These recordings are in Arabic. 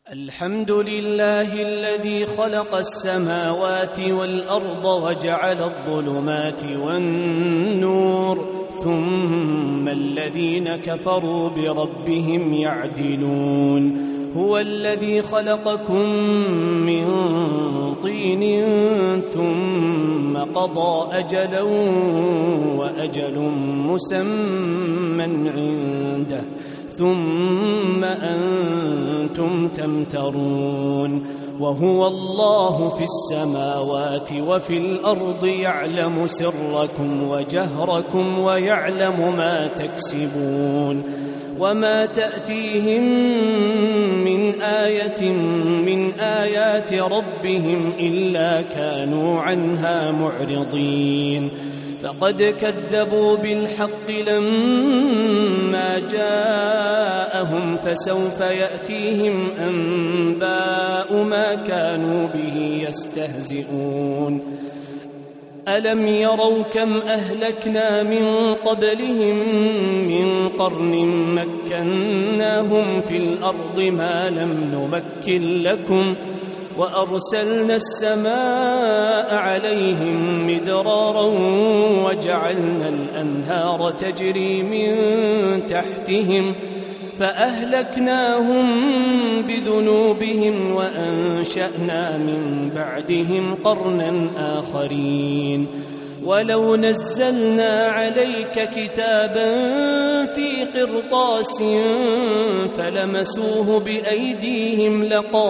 الحمد لله الذي خلق السماوات والأرض وجعل الظلمات والنور ثم الذين كفروا بربهم يعدلون. هو الذي خلقكم من طين ثم قضى أجلا وأجل مسمى عنده ثم أنتم تمترون. وهو الله في السماوات وفي الأرض يعلم سركم وجهركم ويعلم ما تكسبون. وما تأتيهم من آية من آيات ربهم إلا كانوا عنها معرضين. فقد كذبوا بالحق لما جاءهم فسوف يأتيهم أنباء ما كانوا به يستهزئون. ألم يروا كم أهلكنا من قبلهم من قرن مكناهم في الأرض ما لم نمكن لكم وأرسلنا السماء عليهم مدرارا وجعلنا الأنهار تجري من تحتهم فأهلكناهم بذنوبهم وأنشأنا من بعدهم قرنا آخرين. ولو نزلنا عليك كتابا في قرطاس فلمسوه بأيديهم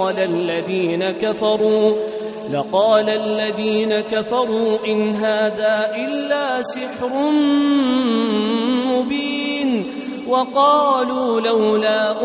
لقال الذين كفروا إن هذا إلا سحر مبين. وقالوا لولا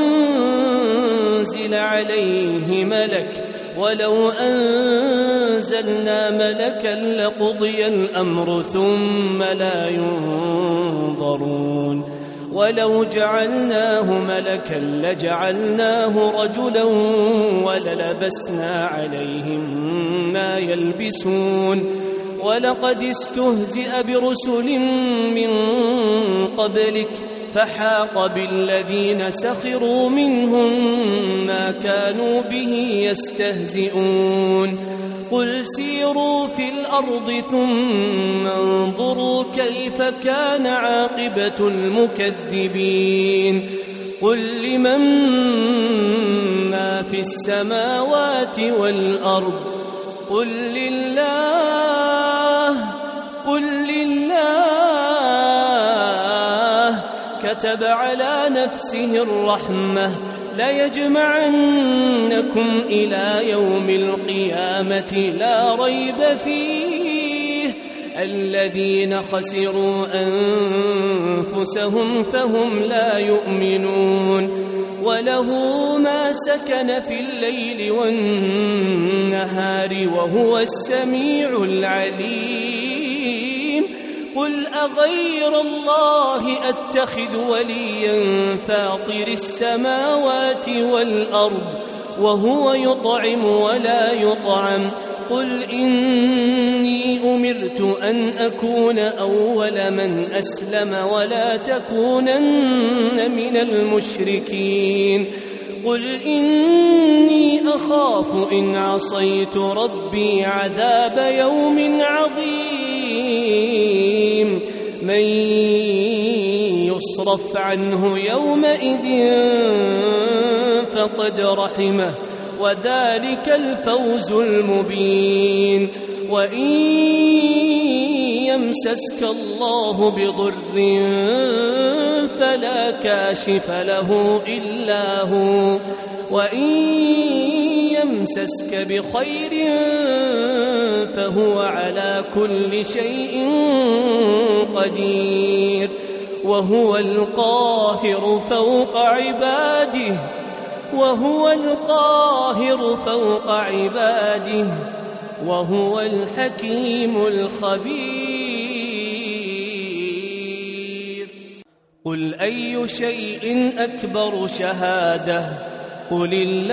أنزل عليه ملك ولو أنزلنا ملكا لقضي الأمر ثم لا ينظرون. ولو جعلناه ملكا لجعلناه رجلا وللبسنا عليهم ما يلبسون. ولقد استهزئ برسل من قبلك فحاق بالذين سخروا منهم ما كانوا به يستهزئون. قل سيروا في الأرض ثم انظروا كيف كان عاقبة المكذبين. قل لمن ما في السماوات والأرض قل لله كتب على نفسه الرحمة ليجمعنكم إلى يوم القيامة لا ريب فيه. الذين خسروا أنفسهم فهم لا يؤمنون. وله ما سكن في الليل والنهار وهو السميع العليم. قل أغير الله أتخذ وليا فاطر السماوات والأرض وهو يطعم ولا يطعم. قل إني أمرت أن أكون أول من أسلم ولا تكونن من المشركين. قل إني أخاف إن عصيت ربي عذاب يوم عظيم. من يصرف عنه يومئذ فقد رحمه وذلك الفوز المبين. وإن يمسسك الله بضر فلا كاشف له إلا هو وإن يمسسك بخير فهو على كل شيء قدير. وهو القاهر فوق عباده وهو الحكيم الخبير. قل أي شيء أكبر شهادة قل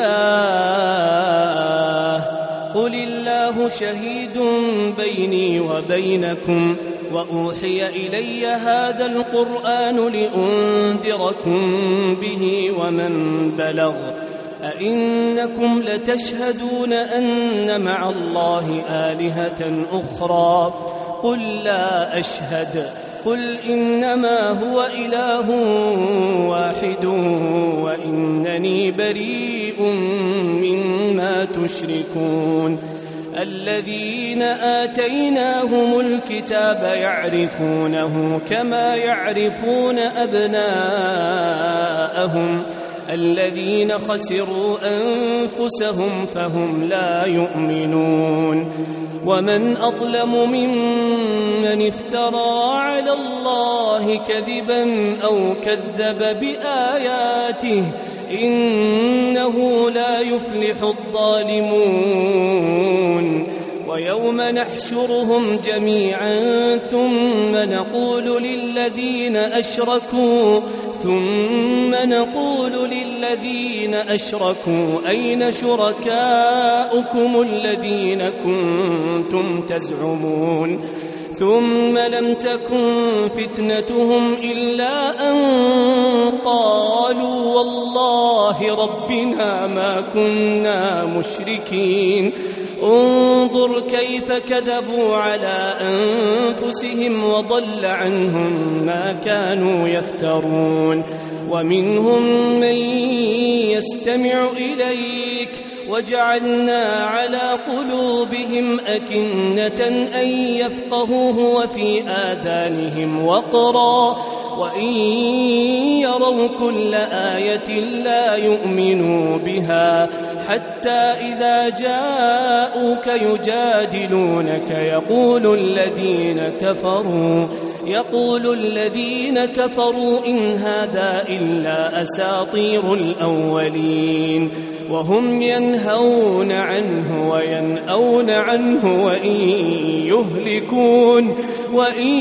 الله شهيد بيني وبينكم وأوحي إلي هذا القرآن لأنذركم به ومن بلغ أئنكم لتشهدون أن مع الله آلهة أخرى قل لا أشهد قل إنما هو إله واحد وإنني بريء مما تشركون الذين آتيناهم الكتاب يعرفونه كما يعرفون أبناءهم الذين خسروا أنفسهم فهم لا يؤمنون ومن أظلم ممن افترى على الله كذبا أو كذب بآياته إنه لا يفلح الظالمون ويوم نحشرهم جميعا ثم نقول للذين أشركوا أين شركاؤكم الذين كنتم تزعمون ثم لم تكن فتنتهم إلا أن قالوا والله ربنا ما كنا مشركين انظر كيف كذبوا على أنفسهم وضل عنهم ما كانوا يفترون ومنهم من يستمع إليك وجعلنا على قلوبهم أكنة أن يفقهوه وفي آذانهم وقرا وإن يروا كل آية لا يؤمنوا بها حتى إذا جاءوك يجادلونك يقول الذين كفروا إن هذا إلا أساطير الأولين وهم ينهون عنه وينأون عنه وإن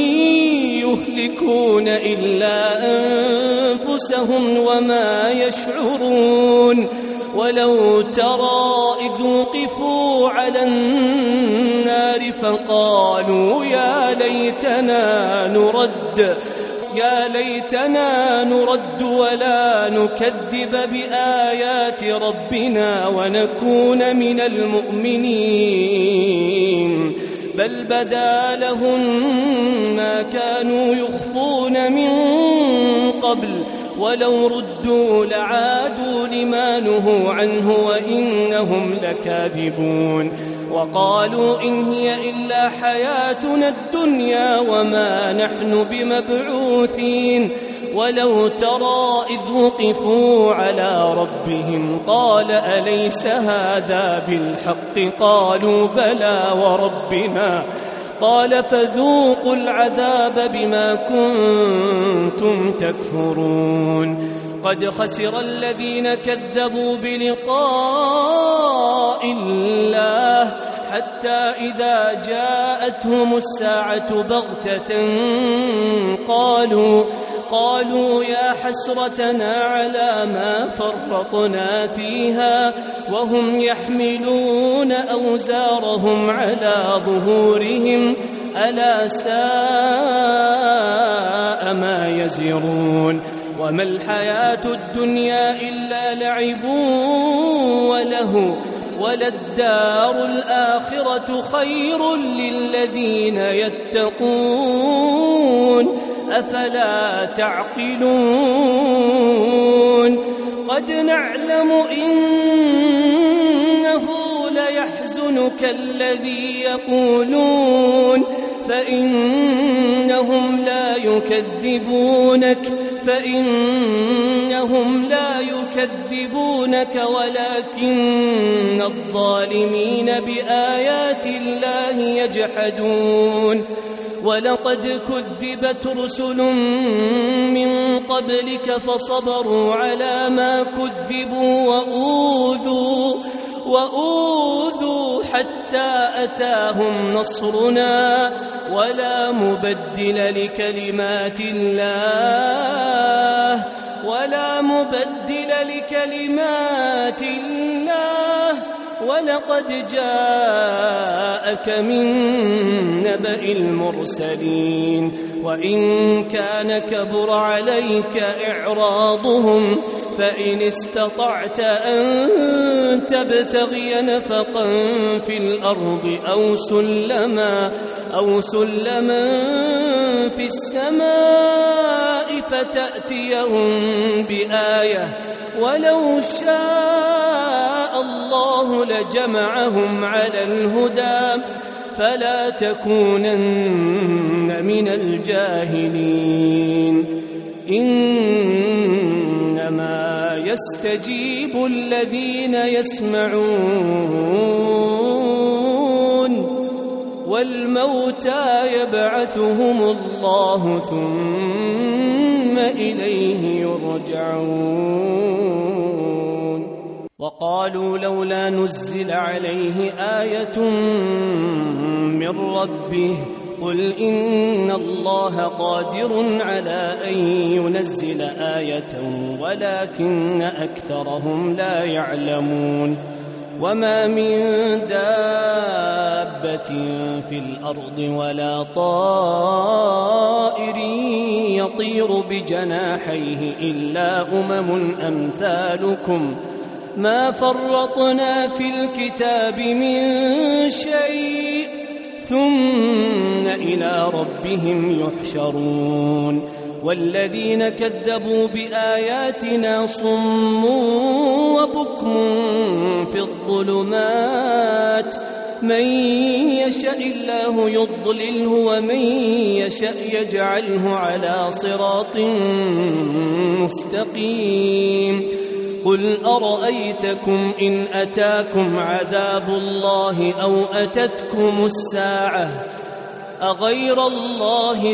يهلكون إلا أنفسهم وما يشعرون ولو ترى إذ وقفوا على النار فقالوا يا ليتنا نرد ولا نكذب بآيات ربنا ونكون من المؤمنين بل بدا لهم ما كانوا يخفون من قبل ولو ردوا لعادوا لما نهوا عنه وإنهم لكاذبون وقالوا إن هي إلا حياتنا الدنيا وما نحن بمبعوثين ولو ترى إذ وقفوا على ربهم قال أليس هذا بالحق قالوا بلى وربنا قال فذوقوا العذاب بما كنتم تكفرون قد خسر الذين كذبوا بلقاء الله حتى إذا جاءتهم الساعة بغتة قالوا يا حسرتنا على ما فرطنا فيها وهم يحملون أوزارهم على ظهورهم ألا ساء ما يزرون وما الحياة الدنيا إلا لعب وله وللدار الآخرة خير للذين يتقون أفلا تعقلون قد نعلم إنه ليحزنك الذي يقولون فإنهم لا يكذبونك ولكن الظالمين بآيات الله يجحدون ولقد كذبت رسل من قبلك فصبروا على ما كذبوا وأوذوا حتى أتاهم نصرنا ولا مبدل لكلمات الله ولقد جاءك من نبأ المرسلين وإن كان كبر عليك إعراضهم فإن استطعت أن تبتغي نفقا في الأرض أو سلما في السماء فتأتيهم بآية ولو شاء الله لجمعهم على الهدى فلا تكونن من الجاهلين إنما يستجيب الذين يسمعون والموتى يبعثهم الله ثم إليه يرجعون وقالوا لولا نزل عليه آية من ربه قل إن الله قادر على أن ينزل آية ولكن أكثرهم لا يعلمون وما من دابة في الأرض ولا طائر يطير بجناحيه إلا أمثالكم ما فرطنا في الكتاب من شيء ثم إلى ربهم يحشرون والذين كذبوا بآياتنا صم وبكم في الظلمات من يشاء الله يضلله ومن يشاء يجعله على صراط مستقيم قل أرأيتكم إن أتاكم عذاب الله أو أتتكم الساعة أغير الله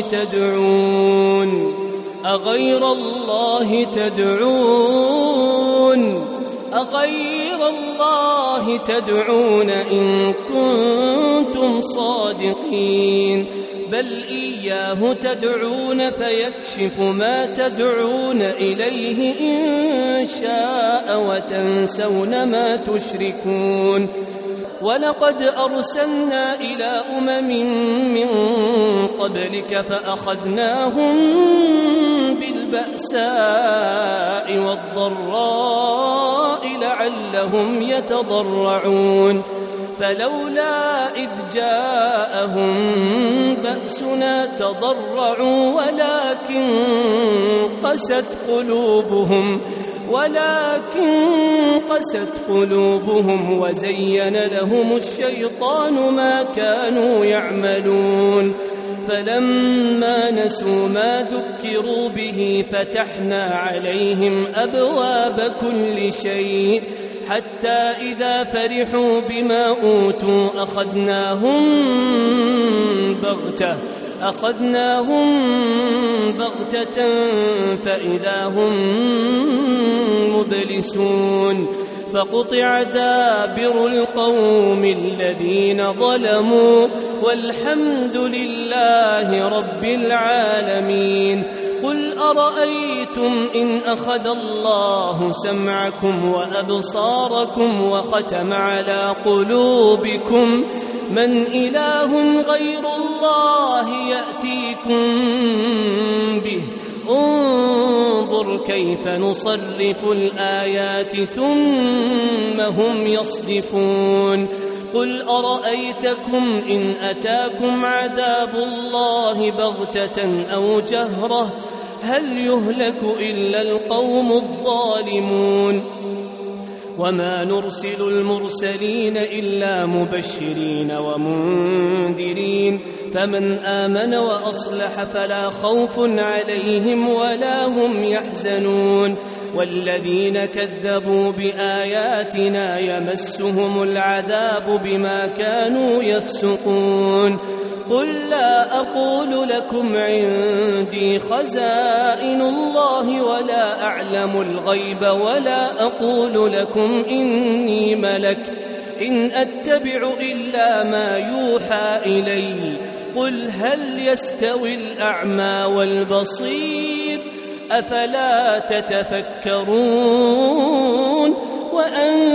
تدعون إن كنتم صادقين بل إياه تدعون فيكشف ما تدعون إليه إن شاء وتنسون ما تشركون ولقد أرسلنا إلى من قبلك فأخذناهم بالبأساء والضراء لعلهم يتضرعون فلولا إذ جاءهم بأسنا تضرعوا ولكن قست قلوبهم وزين لهم الشيطان ما كانوا يعملون فلما نسوا ما ذكروا به فتحنا عليهم أبواب كل شيء حتى إذا فرحوا بما أوتوا أخذناهم بغتة فإذا هم مبلسون فقطع دابر القوم الذين ظلموا والحمد لله رب العالمين قل أرأيتم إن أخذ الله سمعكم وأبصاركم وختم على قلوبكم من إله غير الله يأتيكم به انظر كيف نصرف الآيات ثم هم يصدفون قل أرأيتكم إن أتاكم عذاب الله بغتة أو جهرة هل يهلك إلا القوم الظالمون وما نرسل المرسلين إلا مبشرين ومنذرين فمن آمن وأصلح فلا خوف عليهم ولا هم يحزنون والذين كذبوا بآياتنا يمسهم العذاب بما كانوا يفسقون قل لا أقول لكم عندي خزائن الله ولا أعلم الغيب ولا أقول لكم إني ملك إن أتبع إلا ما يوحى إلي قل هل يستوي الأعمى والبصير أفلا تتفكرون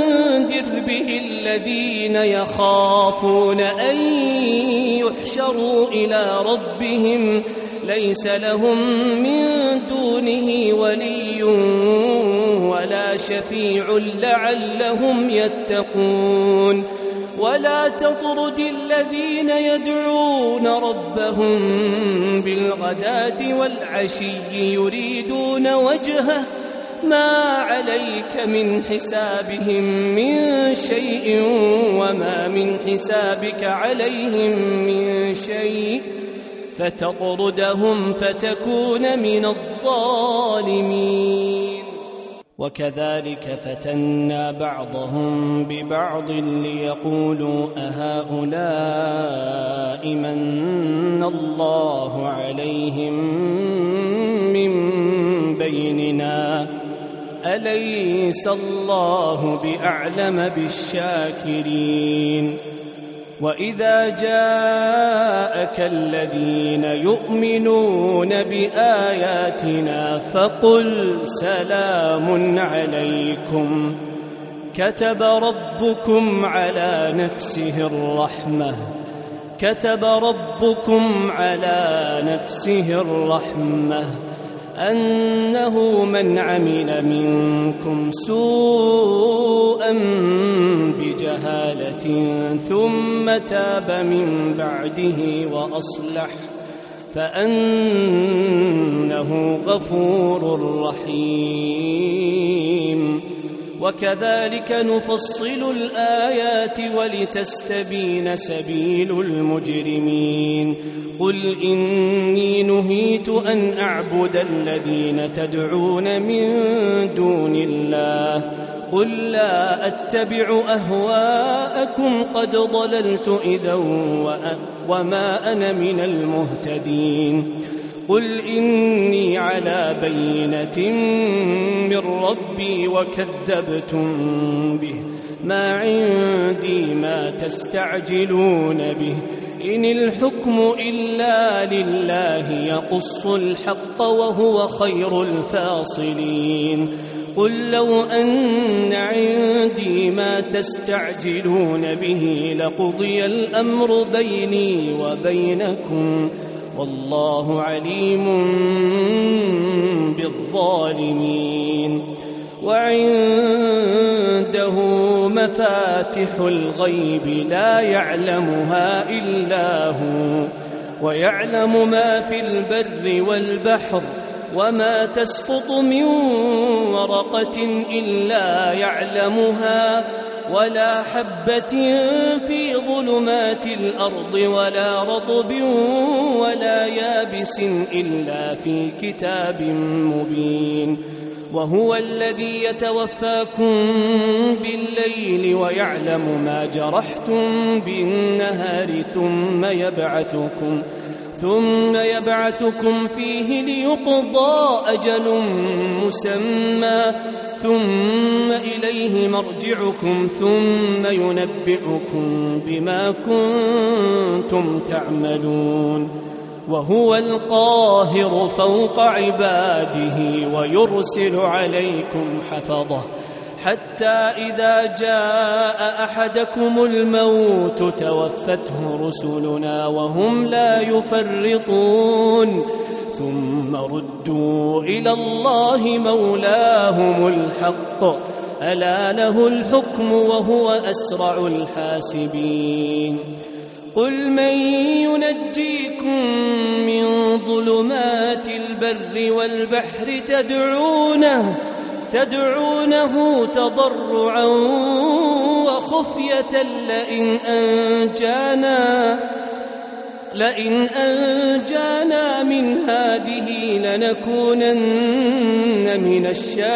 وأنذر به الذين يخافون أن يحشروا إلى ربهم ليس لهم من دونه ولي ولا شفيع لعلهم يتقون ولا تطرد الذين يدعون ربهم بالغداة والعشي يريدون وجهه ما عليك من حسابهم من شيء وما من حسابك عليهم من شيء فتطردهم فتكون من الظالمين. وكذلك فتنا بعضهم ببعض ليقولوا أهؤلاء من الله عليهم من بيننا أليس الله بأعلم بالشاكرين. وإذا جاءك الذين يؤمنون بآياتنا فقل سلام عليكم كتب ربكم على نفسه الرحمة أنه من عمل منكم سوءا بجهالة ثم تاب من بعده وأصلح فأنه غفور رحيم. وكذلك نفصل الآيات ولتستبين سبيل المجرمين. قل إني نهيت أن أعبد الذين تدعون من دون الله قل لا أتبع أهواءكم قد ضللت إذا وما أنا من المهتدين. قل إني على بينة من ربي وكذبتم به ما عندي ما تستعجلون به إن الحكم إلا لله يقص الحق وهو خير الفاصلين. قل لو أن عندي ما تستعجلون به لقضي الأمر بيني وبينكم والله عليم بالظالمين. وعنده مفاتح الغيب لا يعلمها إلا هو ويعلم ما في البر والبحر وما تسقط من ورقة إلا يعلمها ولا حبة في ظلمات الأرض ولا رطب ولا يابس إلا في كتاب مبين. وهو الذي يتوفاكم بالليل ويعلم ما جرحتم بالنهار ثم يبعثكم فيه ليقضى أجل مسمى ثم إليه مرجعكم ثم ينبئكم بما كنتم تعملون. وهو القاهر فوق عباده ويرسل عليكم حفظه حتى إذا جاء أحدكم الموت توفته رسلنا وهم لا يفرطون ثم ردوا إلى الله مولاهم الحق ألا له الحكم وهو أسرع الحاسبين. قل من ينجيكم من ظلمات البر والبحر تدعونه تضرعا وخفية لئن أنجانا من هذه لنكونن من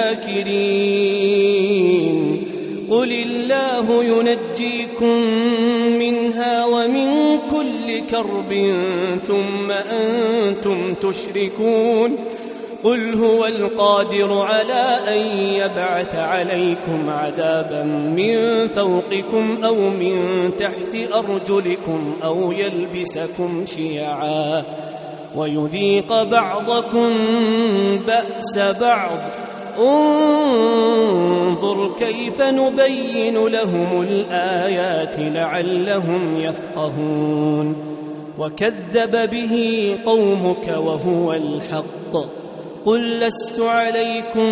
الشاكرين. قل الله ينجيكم منها ومن كل كرب ثم أنتم تشركون. قل هو القادر على أن يبعث عليكم عذابا من فوقكم أو من تحت أرجلكم أو يلبسكم شيعا ويذيق بعضكم بأس بعض انظر كيف نبين لهم الآيات لعلهم يفقهون وكذب به قومك وهو الحق قل لست عليكم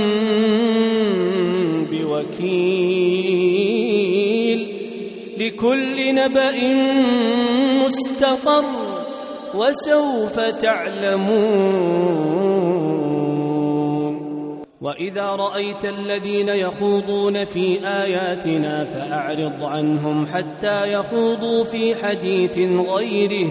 بوكيل لكل نبأ مستقر وسوف تعلمون وإذا رأيت الذين يخوضون في آياتنا فأعرض عنهم حتى يخوضوا في حديث غيره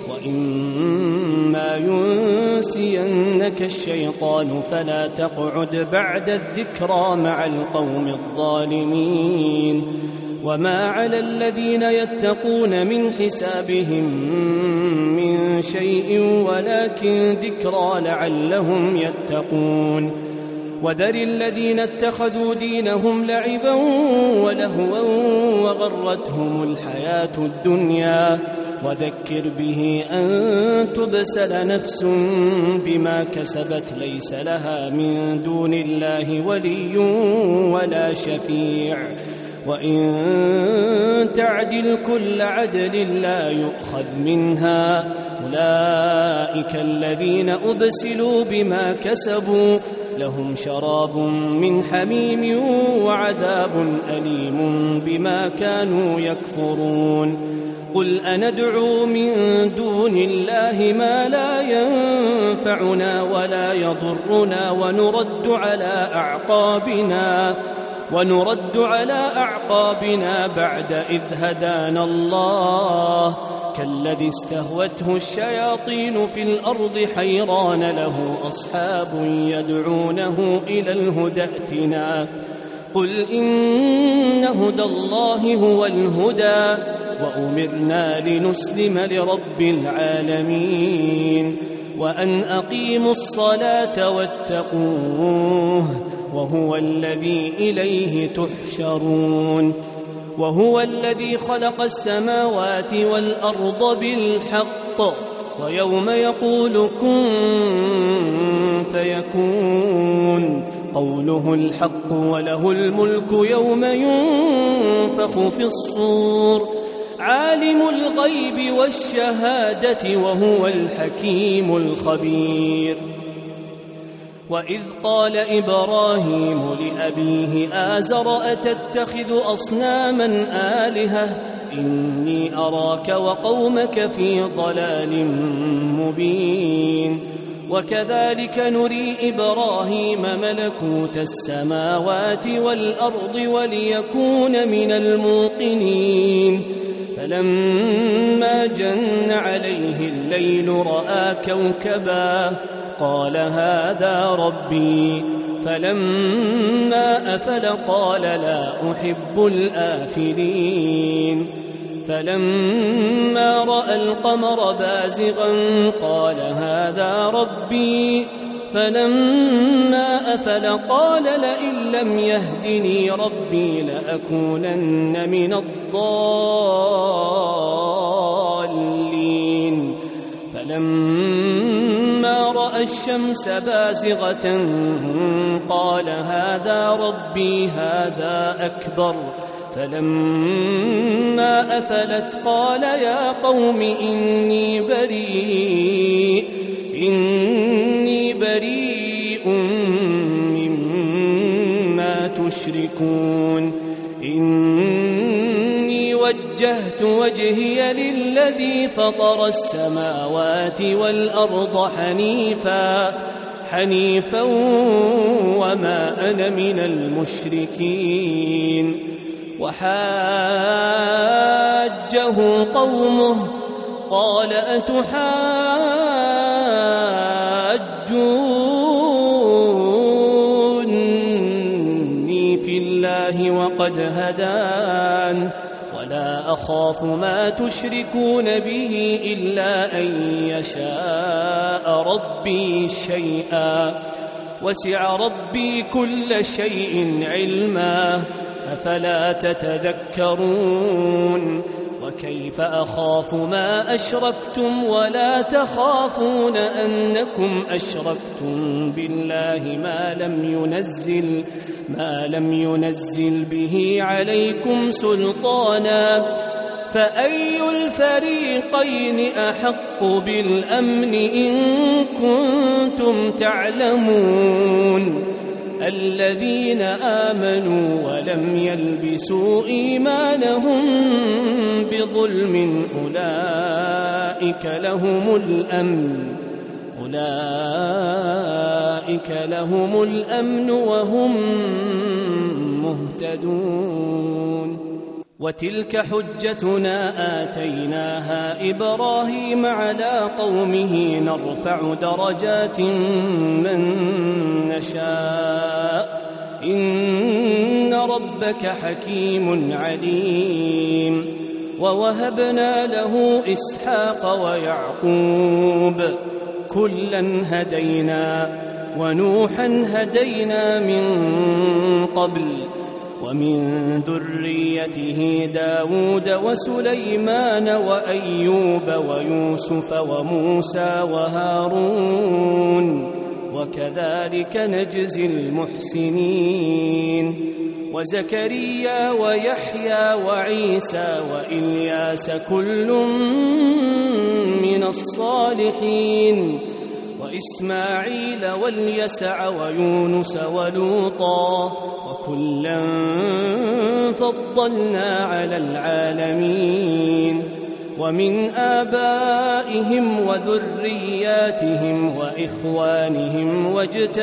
وإما ينسينك الشيطان فلا تقعد بعد الذكرى مع القوم الظالمين وما على الذين يتقون من حسابهم من شيء ولكن ذكرى لعلهم يتقون وذر الذين اتخذوا دينهم لعبا ولهوا وغرتهم الحياة الدنيا وذكر به أن تبسل نفس بما كسبت ليس لها من دون الله ولي ولا شفيع وإن تعدل كل عدل لا يؤخذ منها أولئك الذين أبسلوا بما كسبوا لهم شراب من حميم وعذاب أليم بما كانوا يكفرون قل أندعو من دون الله ما لا ينفعنا ولا يضرنا ونرد على أعقابنا بعد إذ هدانا الله كالذي استهوته الشياطين في الأرض حيران له أصحاب يدعونه إلى الهدى ائتنا قل إن هدى الله هو الهدى وأمرنا لنسلم لرب العالمين وأن أقيموا الصلاة واتقوه وهو الذي إليه تحشرون وهو الذي خلق السماوات والأرض بالحق ويوم يقول كن فيكون قوله الحق وله الملك يوم ينفخ في الصور عالم الغيب والشهادة وهو الحكيم الخبير وإذ قال إبراهيم لأبيه آزر أتتخذ أصناما آلهة إني أراك وقومك في ضلال مبين وكذلك نري إبراهيم ملكوت السماوات والأرض وليكون من الموقنين فلما جن عليه الليل رأى كوكبا قال هذا ربي فلما أفل قال لا أحب الآفلين فلما رأى القمر بازغا قال هذا ربي فلما أفل قال لئن لم يهدني ربي لأكونن من الضالين فلما رأى الشمس بازغة قال هذا ربي هذا أكبر فلما أفلت قال يا قوم إني بريء مما تشركون إني وجهت وجهي للذي فطر السماوات والأرض حنيفا وما أنا من المشركين وحاجه قومه قال أتحاجوني في الله وقد هدان ولا أخاف ما تشركون به إلا أن يشاء ربي شيئا وسع ربي كل شيء علما أفلا تتذكرون وكيف أخاف ما أشركتم ولا تخافون أنكم أشركتم بالله ما لم ينزل به عليكم سلطانا فأي الفريقين أحق بالأمن إن كنتم تعلمون الذين آمنوا ولم يلبسوا إيمانهم بظلم أولئك لهم الأمن وهم مهتدون وتلك حجتنا آتيناها إبراهيم على قومه نرفع درجات من نشاء إن ربك حكيم عليم ووهبنا له إسحاق ويعقوب كلا هدينا ونوحا هدينا من قبل ومن ذريته داود وسليمان وأيوب ويوسف وموسى وهارون وكذلك نجزي المحسنين وزكريا ويحيى وعيسى وإلياس كل من الصالحين وإسماعيل واليسع ويونس ولوطا وكلا فضلنا على العالمين ومن آبائهم وذرياتهم وإخوانهم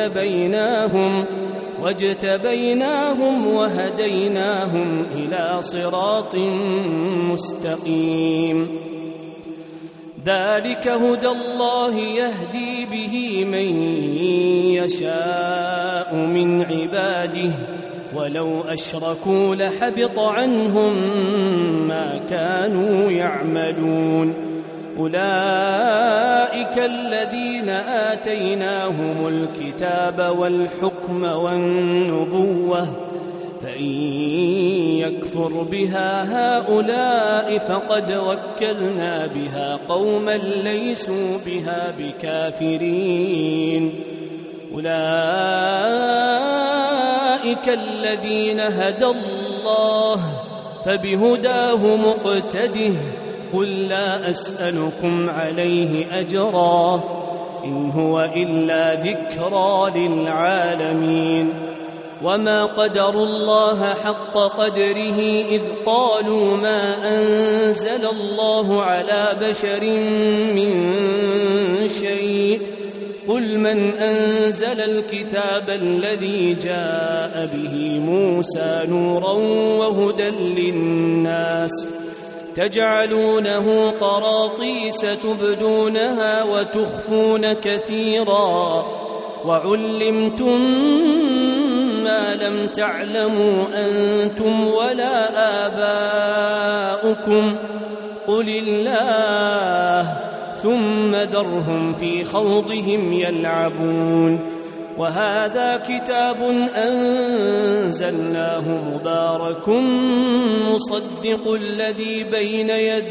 واجتبيناهم وهديناهم إلى صراط مستقيم ذلك هدى الله يهدي به من يشاء من عباده ولو أشركوا لحبط عنهم ما كانوا يعملون أولئك الذين آتيناهم الكتاب والحكم والنبوة فإن يكفر بها هؤلاء فقد وكلنا بها قوما ليسوا بها بكافرين أولئك الذين هدى الله فبهداه مقتده قل لا أسألكم عليه أجرا إن هو إلا ذكرى للعالمين وما قدروا الله حق قدره إذ قالوا ما أنزل الله على بشر من شيء قل من أنزل الكتاب الذي جاء به موسى نورا وهدى للناس تجعلونه قراطيس تبدونها وتخفون كثيرا وعلمتم ما لم تعلموا أنتم ولا آباؤكم قل الله ثم ذرهم في خوضهم يلعبون وهذا كتاب أنزلناه مبارك مصدق الذي بين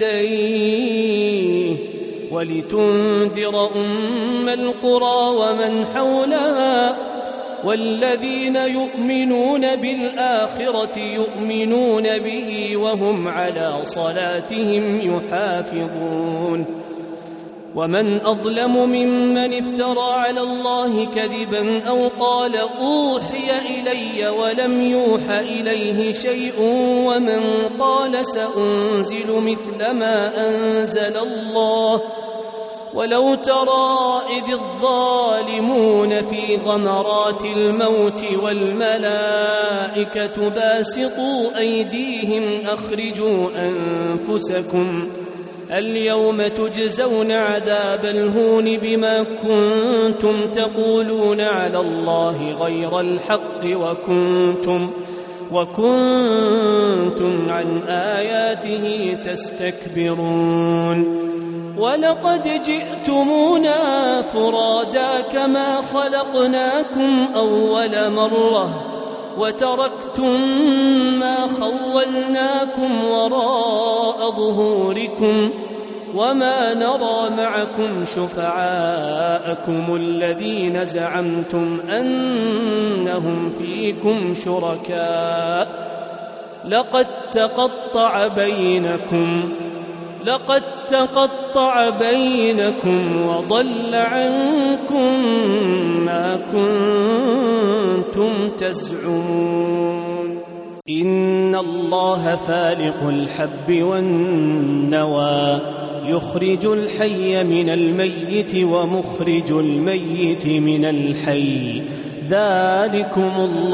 يديه ولتنذر أم القرى ومن حولها والذين يؤمنون بالآخرة يؤمنون به وهم على صلاتهم يحافظون ومن أظلم ممن افترى على الله كذبا أو قال أوحي إلي ولم يوح إليه شيء ومن قال سأنزل مثل ما أنزل الله ولو ترى إذ الظالمون في غمرات الموت والملائكة باسطوا أيديهم أخرجوا أنفسكم اليوم تجزون عذاب الهون بما كنتم تقولون على الله غير الحق وكنتم عن آياته تستكبرون ولقد جئتمونا فرادا كما خلقناكم أول مرة وتركتم ما خولناكم وراء ظهوركم وما نرى معكم شفعاءكم الذين زعمتم أنهم فيكم شركاء لقد تقطع بينكم وضل عنكم ما كنتم تزعمون إن الله فالق الحب والنوى يخرج الحي من الميت ومخرج الميت من الحي ذلكم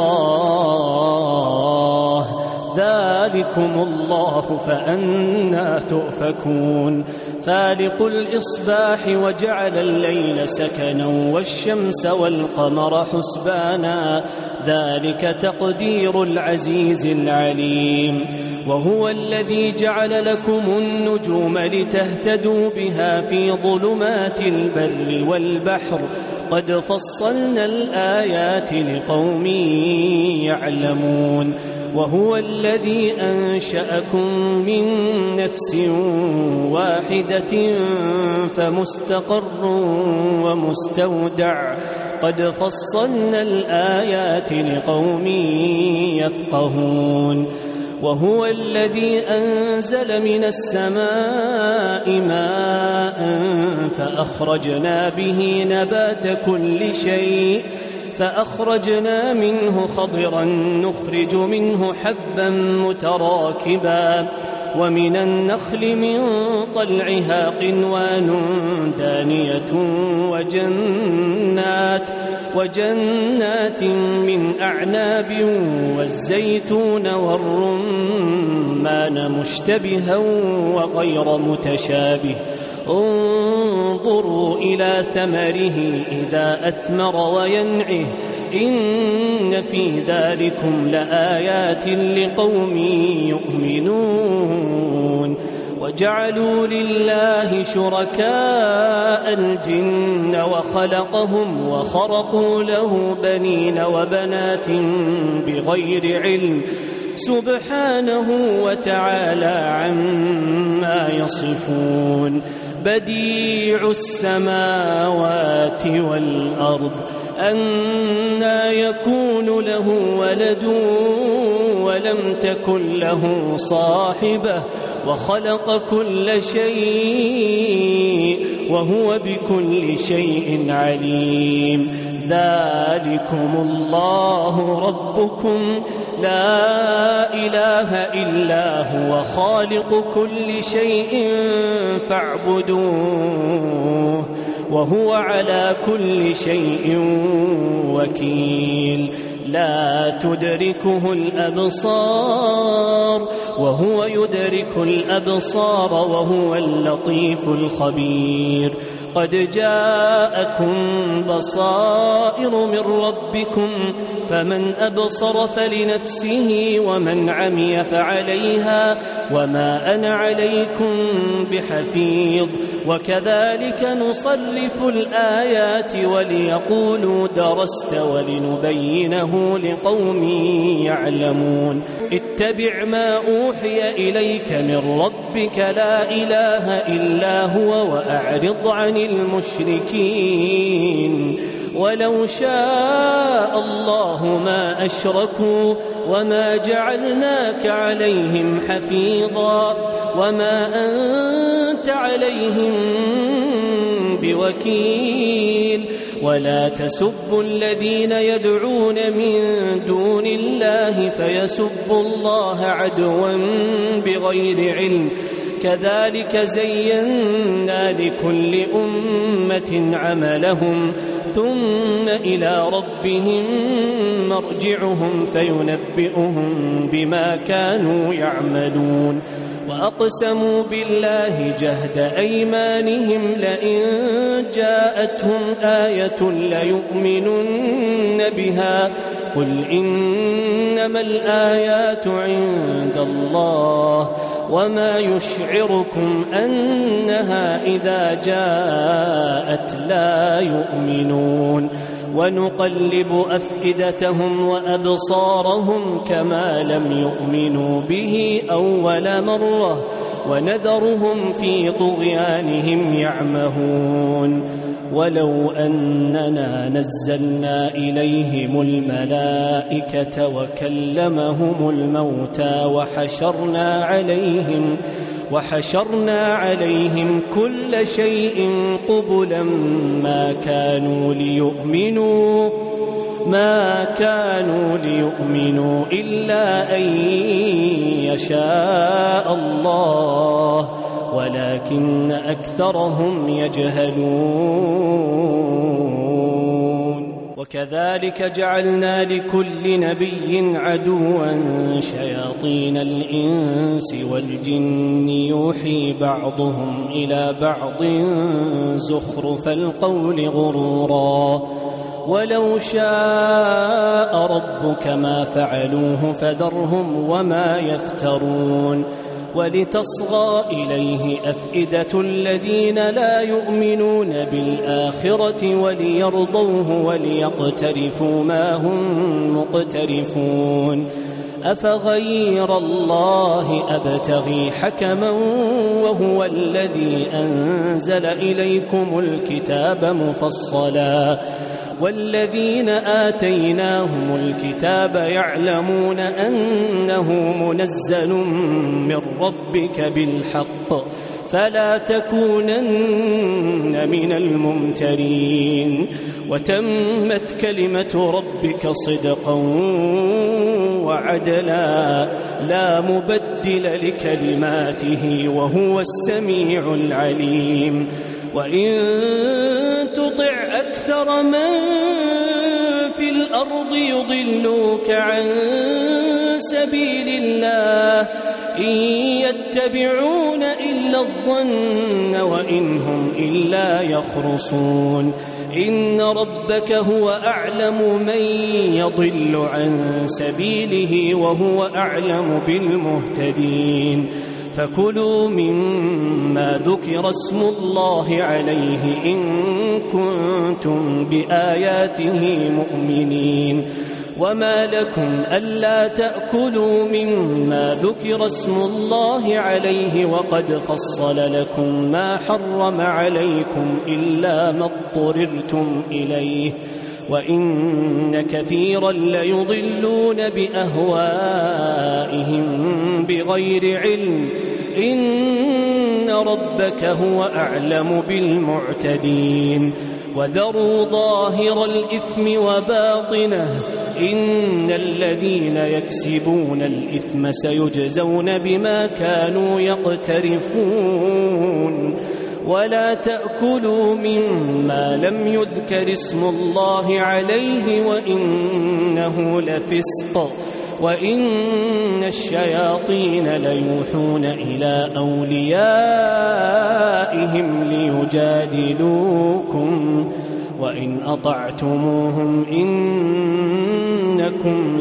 الله فأنى تؤفكون فالق الإصباح وجعل الليل سكنا والشمس والقمر حسبانا ذلك تقدير العزيز العليم وهو الذي جعل لكم النجوم لتهتدوا بها في ظلمات البر والبحر قد فصلنا الآيات لقوم يعلمون وهو الذي أنشأكم من نفس واحدة فمستقر ومستودع قد فصلنا الآيات لقوم يفقهون وهو الذي أنزل من السماء ماء فأخرجنا به نبات كل شيء فأخرجنا منه خضرا نخرج منه حبا متراكبا ومن النخل من طلعها قنوان دانية وجنات من أعناب والزيتون والرمان مشتبها وغير متشابه انظروا إلى ثمره إذا أثمر وينعه إن في ذلكم لآيات لقوم يؤمنون وجعلوا لله شركاء الجن وخلقهم وخرقوا له بنين وبنات بغير علم سبحانه وتعالى عما يصفون بديع السماوات والأرض أنى يكون له ولد ولم تكن له صاحبة وخلق كل شيء وهو بكل شيء عليم ذلكم الله ربكم لا إله إلا هو خالق كل شيء فاعبدوه وهو على كل شيء وكيل لا تدركه الأبصار وهو يدرك الأبصار وهو اللطيف الخبير قد جاءكم بصائر من ربكم فمن أبصر فلنفسه ومن عمي فعليها وما أنا عليكم بحفيظ وكذلك نصرف الآيات وليقولوا درست ولنبينه لقوم يعلمون اتبع ما أوحي إليك من ربك لا إله إلا هو وأعرض عن المشركين ولو شاء الله ما أشركوا وما جعلناك عليهم حفيظا وما أنت عليهم بوكيل ولا تسبوا الذين يدعون من دون الله فيسبوا الله عدوا بغير علم كذلك زينا لكل أمة عملهم ثم إلى ربهم مرجعهم فينبئهم بما كانوا يعملون وأقسموا بالله جهد أيمانهم لئن جاءتهم آية ليؤمنن بها قل إنما الآيات عند الله وما يشعركم أنها إذا جاءت لا يؤمنون ونقلب أفئدتهم وأبصارهم كما لم يؤمنوا به أول مرة ونذرهم في طغيانهم يعمهون ولو أننا نزلنا إليهم الملائكة وكلمهم الموتى وحشرنا عليهم كل شيء قبلا ما كانوا ليؤمنوا إلا أن يشاء الله ولكن أكثرهم يجهلون وكذلك جعلنا لكل نبي عدوا شياطين الإنس والجن يوحي بعضهم إلى بعض زخرف القول غرورا ولو شاء ربك ما فعلوه فذرهم وما يفترون ولتصغى إليه أفئدة الذين لا يؤمنون بالآخرة وليرضوه وليقترفوا ما هم مقترفون أفغير الله أبتغي حكما وهو الذي أنزل إليكم الكتاب مفصلا والذين آتيناهم الكتاب يعلمون أنه منزل من ربك بالحق فلا تكونن من الممترين وتمت كلمة ربك صدقا وعدلا لا مبدل لكلماته وهو السميع العليم وإن تطع أكثر من في الأرض يضلوك عن سبيل الله إن يتبعون إلا الظن وإن هم إلا يخرصون إن ربك هو أعلم من يضل عن سبيله وهو أعلم بالمهتدين فكلوا مما ذكر اسم الله عليه إن كنتم بآياته مؤمنين وما لكم ألا تأكلوا مما ذكر اسم الله عليه وقد فصل لكم ما حرم عليكم إلا ما اضطررتم إليه وإن كثيرا ليضلون بأهوائهم بغير علم إن ربك هو أعلم بالمعتدين وذروا ظاهر الإثم وباطنه إن الذين يكسبون الإثم سيجزون بما كانوا يقترفون ولا تأكلوا مما لم يذكر اسم الله عليه وإنه لفسق وإن الشياطين ليوحون إلى أوليائهم ليجادلوكم وإن أطعتموهم إنكم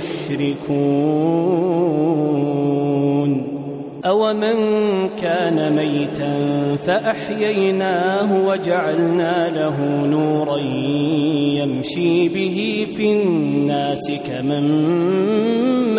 لمشركون أومن كان ميتا فأحييناه وجعلنا له نورا يمشي به في الناس كمن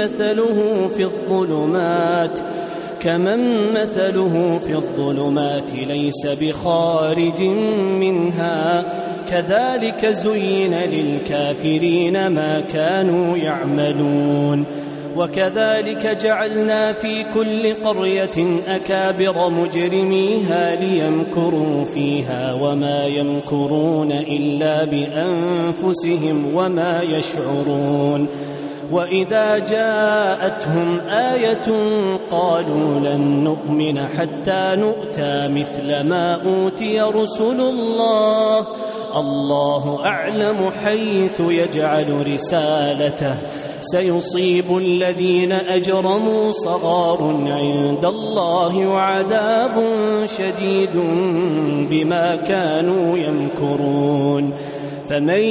مثله في الظلمات ليس بخارج منها كذلك زين للكافرين ما كانوا يعملون وكذلك جعلنا في كل قرية أكابر مجرميها ليمكروا فيها وما يمكرون إلا بأنفسهم وما يشعرون وإذا جاءتهم آية قالوا لن نؤمن حتى نؤتى مثل ما أوتي رسل الله الله أعلم حيث يجعل رسالته سيصيب الذين أجرموا صغار عند الله وعذاب شديد بما كانوا يمكرون فمن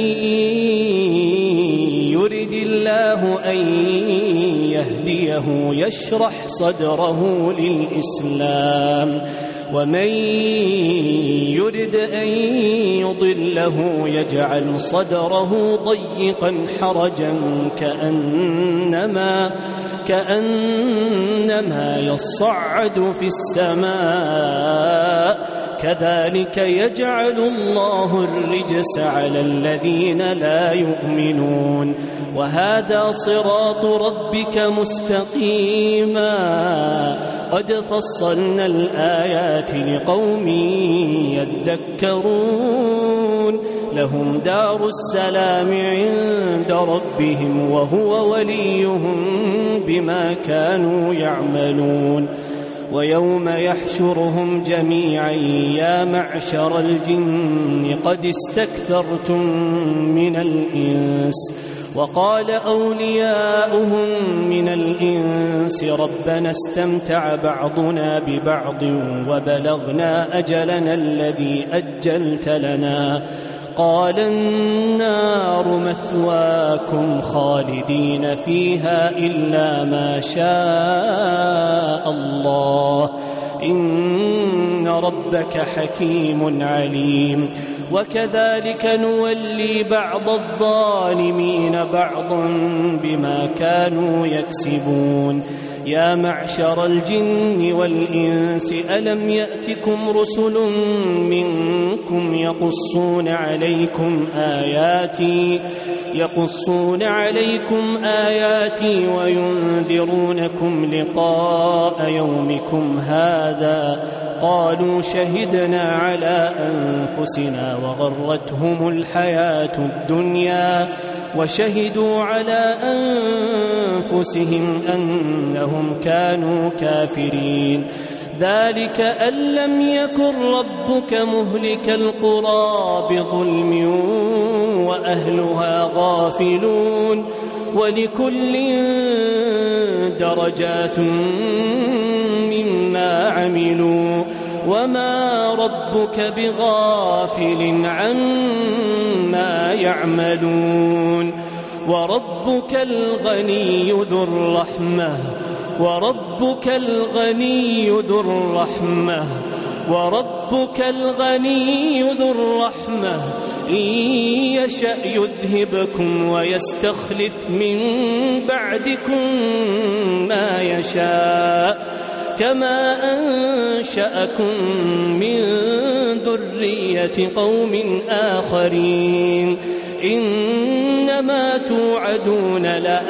يرد الله أن يهديه يشرح صدره للإسلام ومن يرد أن يضله يجعل صدره ضيقا حرجا كأنما يصعد في السماء كذلك يجعل الله الرجس على الذين لا يؤمنون وهذا صراط ربك مستقيما قد فصلنا الآيات لقوم يذكرون لهم دار السلام عند ربهم وهو وليهم بما كانوا يعملون ويوم يحشرهم جميعا يا معشر الجن قد استكثرتم من الإنس وقال أولياؤهم من الإنس ربنا استمتع بعضنا ببعض وبلغنا أجلنا الذي أجلت لنا قال النار مثواكم خالدين فيها إلا ما شاء الله إن ربك حكيم عليم وكذلك نولي بعض الظالمين بعضا بما كانوا يكسبون يا معشر الجن والإنس ألم يأتكم رسل منكم يقصون عليكم آياتي وينذرونكم لقاء يومكم هذا قالوا شهدنا على أنفسنا وغرتهم الحياة الدنيا وشهدوا على أنفسهم أنهم كانوا كافرين ذلك أن لم يكن ربك مهلك القرى بظلم وأهلها غافلون ولكل درجات مما عملوا وما ربك بغافل عما يعملون وربك الغني ذو الرحمة إن يشأ يذهبكم ويستخلف من بعدكم ما يشاء كما أنشأكم من ذرية قوم آخرين إنما توعدون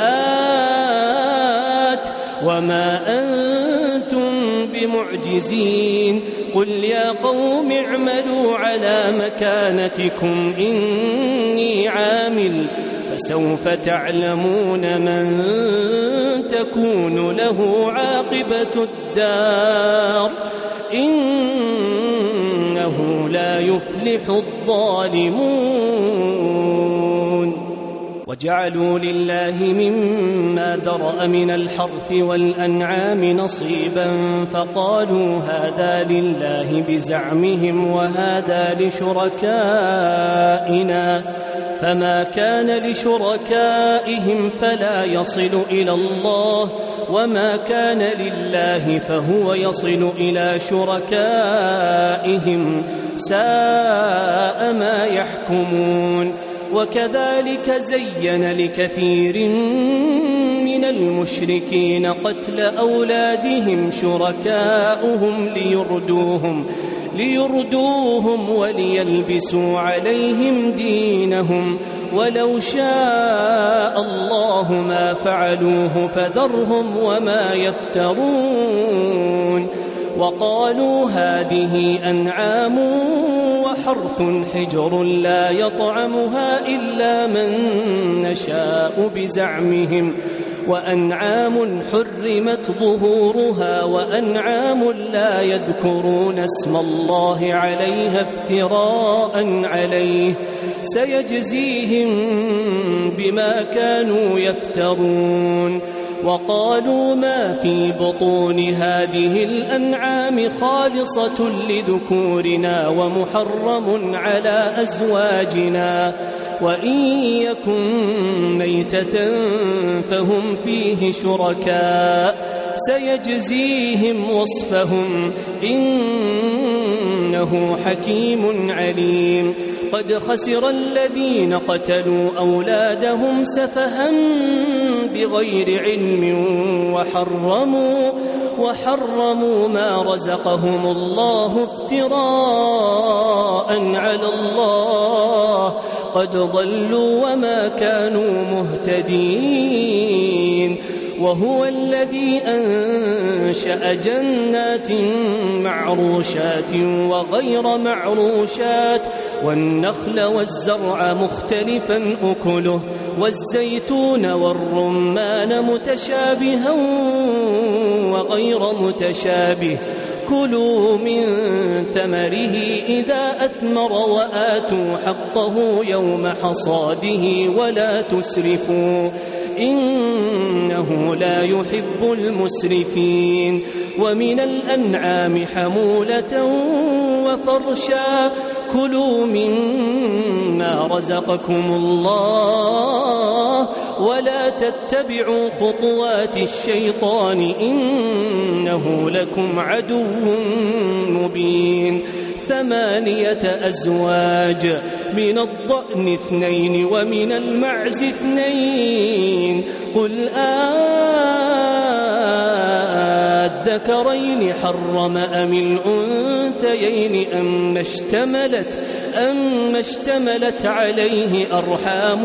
لآت وما أنتم بمعجزين قل يا قوم اعملوا على مكانتكم إني عامل فسوف تعلمون من تكون له عاقبة الدار إنه لا يفلح الظالمون وجعلوا لله مما ذرأ من الحرث والأنعام نصيبا فقالوا هذا لله بزعمهم وهذا لشركائنا فما كان لشركائهم فلا يصل إلى الله وما كان لله فهو يصل إلى شركائهم ساء ما يحكمون وكذلك زين لكثير من المشركين قتل أولادهم شركاؤهم ليردوهم وليلبسوا عليهم دينهم ولو شاء الله ما فعلوه فذرهم وما يفترون وقالوا هذه أنعام وحرث حجر لا يطعمها إلا من نشاء بزعمهم وأنعام حرمت ظهورها وأنعام لا يذكرون اسم الله عليها افتراء عليه سيجزيهم بما كانوا يفترون وقالوا ما في بطون هذه الأنعام خالصة لذكورنا ومحرم على أزواجنا وإن يكن ميتة فهم فيه شركاء سيجزيهم وصفهم إنه حكيم عليم قد خسر الذين قتلوا أولادهم سفها بغير علم وحرموا ما رزقهم الله افتراء على الله قد ضلوا وما كانوا مهتدين. وهو الذي أنشأ جنات معروشات وغير معروشات والنخل والزرع مختلفا أكله والزيتون والرمان متشابها وغير متشابه كلوا من ثمره إذا أثمر وآتوا حقه يوم حصاده ولا تسرفوا إنه لا يحب المسرفين. ومن الأنعام حمولة وفرشا كلوا مما رزقكم الله ولا تتبعوا خطوات الشيطان إنه لكم عدو مبين. 8 أزواج من الضأن 2 ومن المعز 2 قل الذكرين حرم أم الأنثيين أم اشتملت عليه أرحام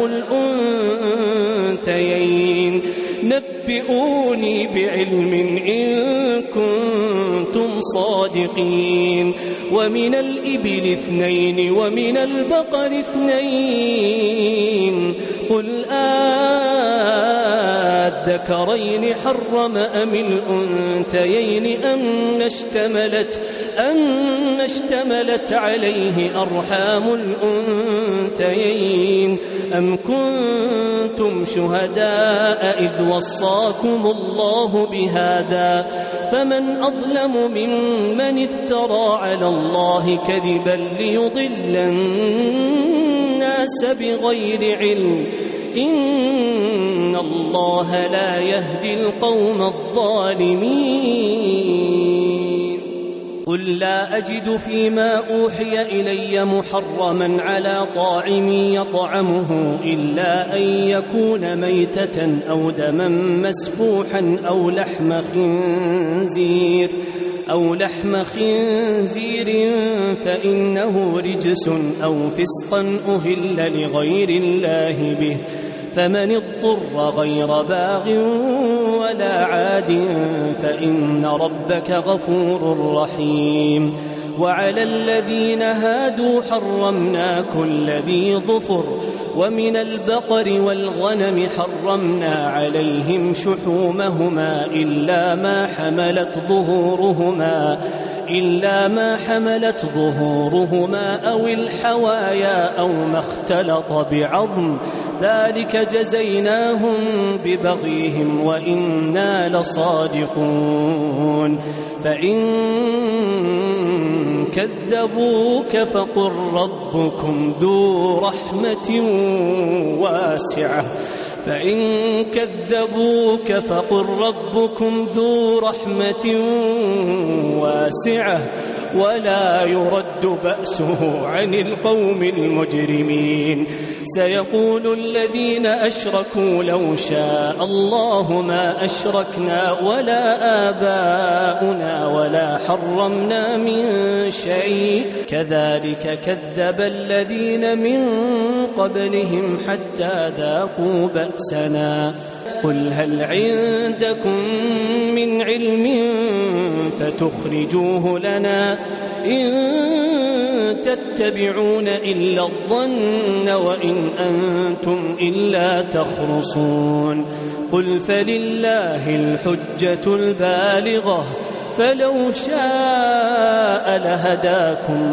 الأنثيين نبئوني بعلم إن كنتم صادقين. ومن الإبل 2 ومن البقر 2 قل الذكرين حرم أم الأنثيين أم اشتملت عليه أرحام الأنثيين أم كنتم شهداء إذ وصاكم الله بهذا فمن أظلم ممن افترى على الله كذبا ليضل الناس بغير علم إن الله لا يهدي القوم الظالمين. قل لا أجد فيما أوحي إلي محرما على طاعم يطعمه إلا أن يكون ميتة أو دما مسفوحا أو لحم خنزير فإنه رجس أو فسقا أهل لغير الله به فمن اضطر غير باغ ولا عاد فإن ربك غفور رحيم. وعلى الذين هادوا حرمنا كل ذي ظفر ومن البقر والغنم حرمنا عليهم شحومهما إلا ما حملت ظهورهما أو الحوايا أو ما اختلط بعظم ذلك جزيناهم ببغيهم وإنا لصادقون. فإن كذبوك فقل ربكم ذو رحمة واسعة ولا يرد بأسه عن القوم المجرمين. سيقول الذين أشركوا لو شاء الله ما أشركنا ولا آباؤنا ولا حرمنا من شيء كذلك كذب الذين من قبلهم حتى ذاقوا بأسنا. قل هل عندكم من علم فتخرجوه لنا إن تتبعون إلا الظن وإن أنتم إلا تخرصون. قل فلله الحجة البالغة فلو شاء لهداكم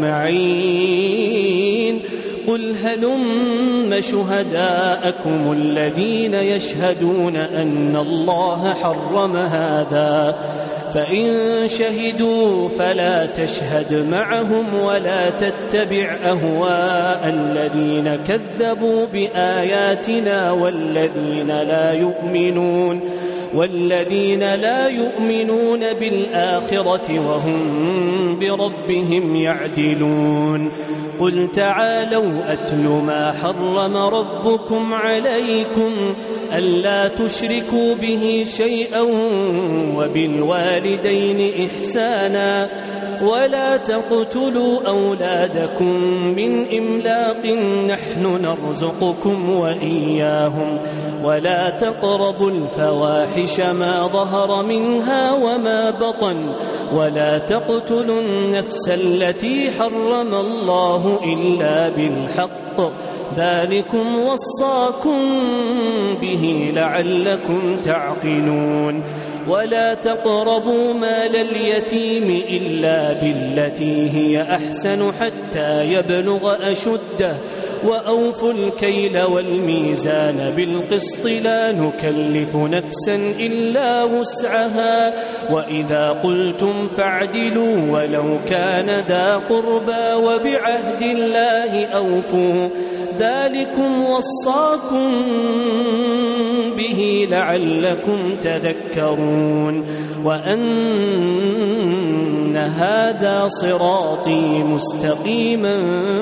أجمعين. قل هلم شهداءكم الذين يشهدون أن الله حرم هذا فإن شهدوا فلا تشهد معهم ولا تتبع أهواء الذين كذبوا بآياتنا والذين لا يؤمنون والذين لا يؤمنون بالآخرة وهم بربهم يعدلون قل تعالوا أتل ما حرم ربكم عليكم ألا تشركوا به شيئا وبالوالدين إحسانا ولا تقتلوا أولادكم من إملاق نحن نرزقكم وإياهم ولا تقربوا الفواحش ما ظهر منها وما بطن ولا تقتلوا النفس التي حرم الله إلا بالحق ذلكم وصاكم به لعلكم تعقلون ولا تقربوا مال اليتيم إلا بالتي هي أحسن حتى يبلغ أشده وأوفوا الكيل والميزان بالقسط لا نكلف نفسا إلا وسعها وإذا قلتم فاعدلوا ولو كان ذا قربى وبعهد الله أوفوا ذلكم وصاكم به لعلكم تذكرون وأن هذا صراطي مستقيما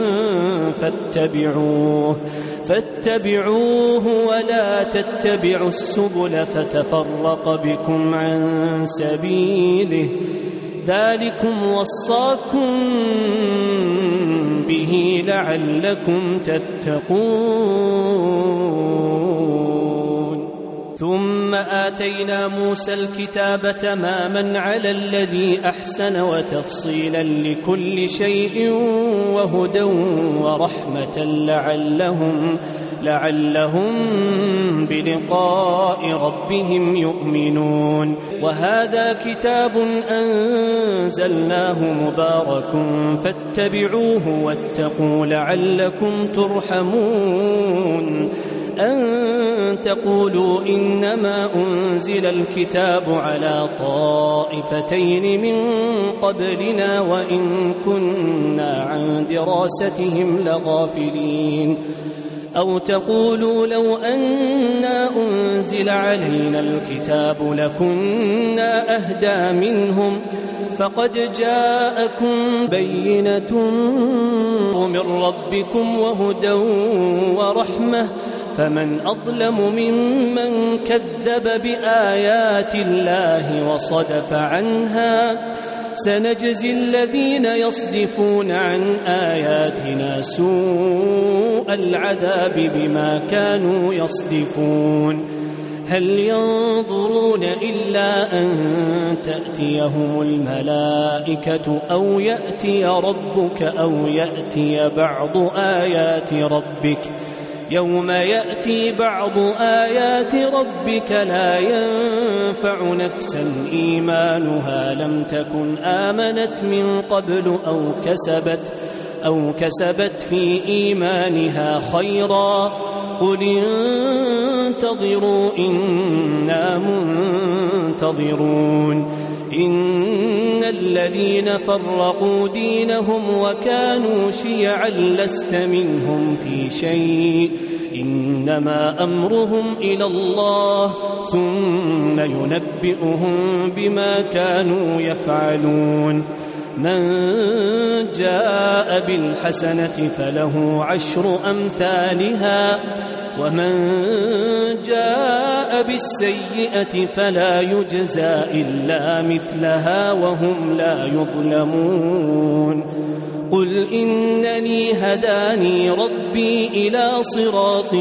فاتبعوه ولا تتبعوا السبل فتفرق بكم عن سبيله ذلكم وصاكم به لعلكم تتقون ثم آتينا موسى الكتاب تماما على الذي أحسن وتفصيلا لكل شيء وهدى ورحمة لعلهم بلقاء ربهم يؤمنون وهذا كتاب أنزلناه مبارك فاتبعوه واتقوا لعلكم ترحمون أن تقولوا إنما أنزل الكتاب على طائفتين من قبلنا وإن كنا عن دراستهم لغافلين أو تقولوا لو أنا أنزل علينا الكتاب لكنا أهدى منهم فقد جاءكم بينة من ربكم وهدى ورحمة فمن أظلم ممن كذب بآيات الله وصدف عنها سنجزي الذين يصدفون عن آياتنا سوء العذاب بما كانوا يصدفون هل ينظرون إلا أن تأتيهم الملائكة أو يأتي ربك أو يأتي بعض آيات ربك يوم يأتي بعض آيات ربك لا ينفع نفسا إيمانها لم تكن آمنت من قبل أو كسبت في إيمانها خيرا قل انتظروا إنا منتظرون إن الذين فرقوا دينهم وكانوا شيعا لست منهم في شيء إنما أمرهم إلى الله ثم ينبئهم بما كانوا يفعلون من جاء بالحسنة فله 10 أمثالها ومن جاء بالسيئة فلا يجزى إلا مثلها وهم لا يظلمون قل إنني هداني ربي إلى صراط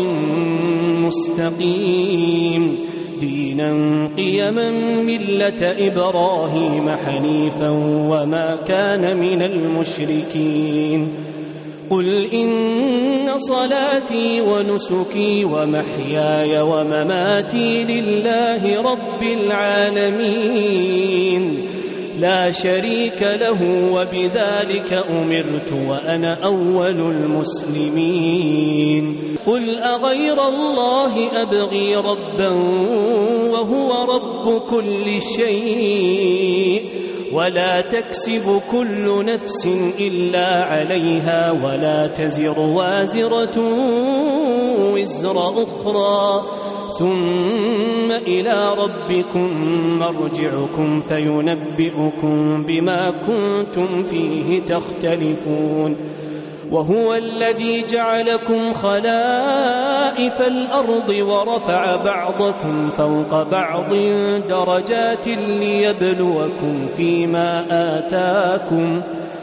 مستقيم دينا قيما ملة إبراهيم حنيفا وما كان من المشركين قل إن صلاتي ونسكي ومحياي ومماتي لله رب العالمين لا شريك له وبذلك أمرت وأنا أول المسلمين قل أغير الله أبغي ربا وهو رب كل شيء ولا تكسب كل نفس إلا عليها ولا تزر وازرة وزر أخرى ثم إلى ربكم مرجعكم فينبئكم بما كنتم فيه تختلفون وهو الذي جعلكم خلائف الأرض ورفع بعضكم فوق بعض درجات ليبلوكم فيما آتاكم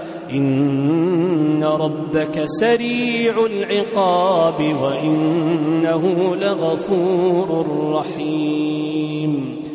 إن ربك سريع العقاب وإنه لغفور رحيم